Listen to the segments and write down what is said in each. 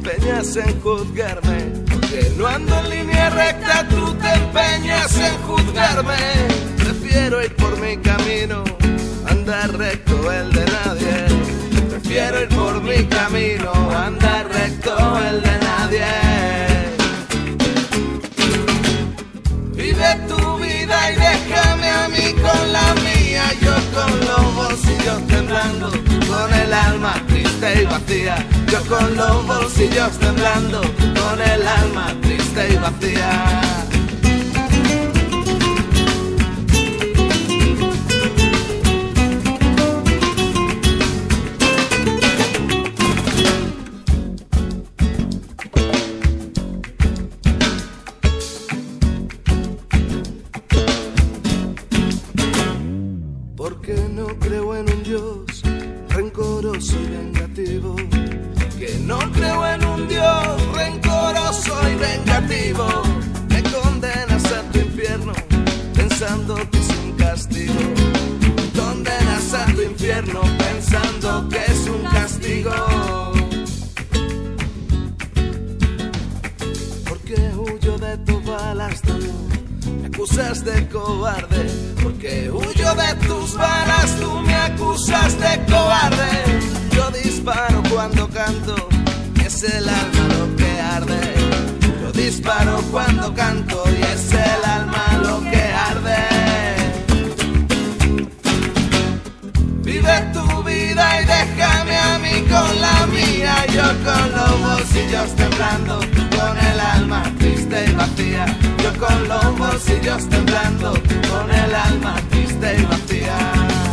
empeñas en juzgarme, porque no ando en línea recta, tú te empeñas en juzgarme. Prefiero ir por mi camino, andar recto el de nadie. Prefiero ir por mi camino, andar recto el de nadie. Vive tu vida y déjame a mí con la mía, yo con los bolsillos temblando, con el alma triste y vacía. Yo con los bolsillos temblando, con el alma triste y vacía. Porque no creo en un Dios rencoroso y vengativo, que no creo en un Dios rencoroso y vengativo. Me condenas a tu infierno pensando que es un castigo. Condenas a tu infierno pensando que es un castigo. Porque huyo de tus balas tú, me acusas de cobarde. Porque huyo de tus balas, tú me acusas de cobarde. Yo disparo cuando canto, y es el alma lo que arde. Yo disparo cuando canto, y es el alma lo que arde. Vive tu vida y déjame a mí con la mía, yo con los bolsillos temblando, con el alma triste y vacía. Yo con los bolsillos temblando, con el alma triste y vacía.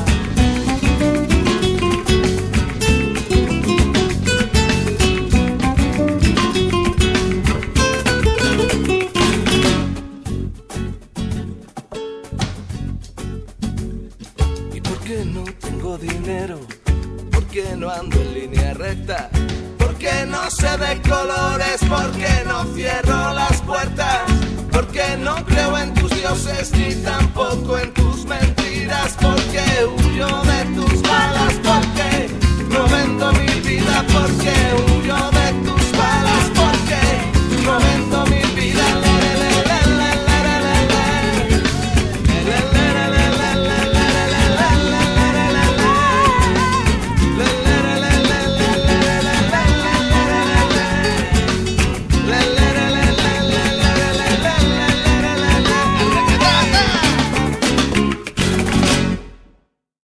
¿Y por qué no tengo dinero? ¿Por qué no ando en línea recta? ¿Por qué no sé de colores? ¿Por qué no cierro las puertas? Porque no creo en tus dioses ni tampoco en tus mentiras.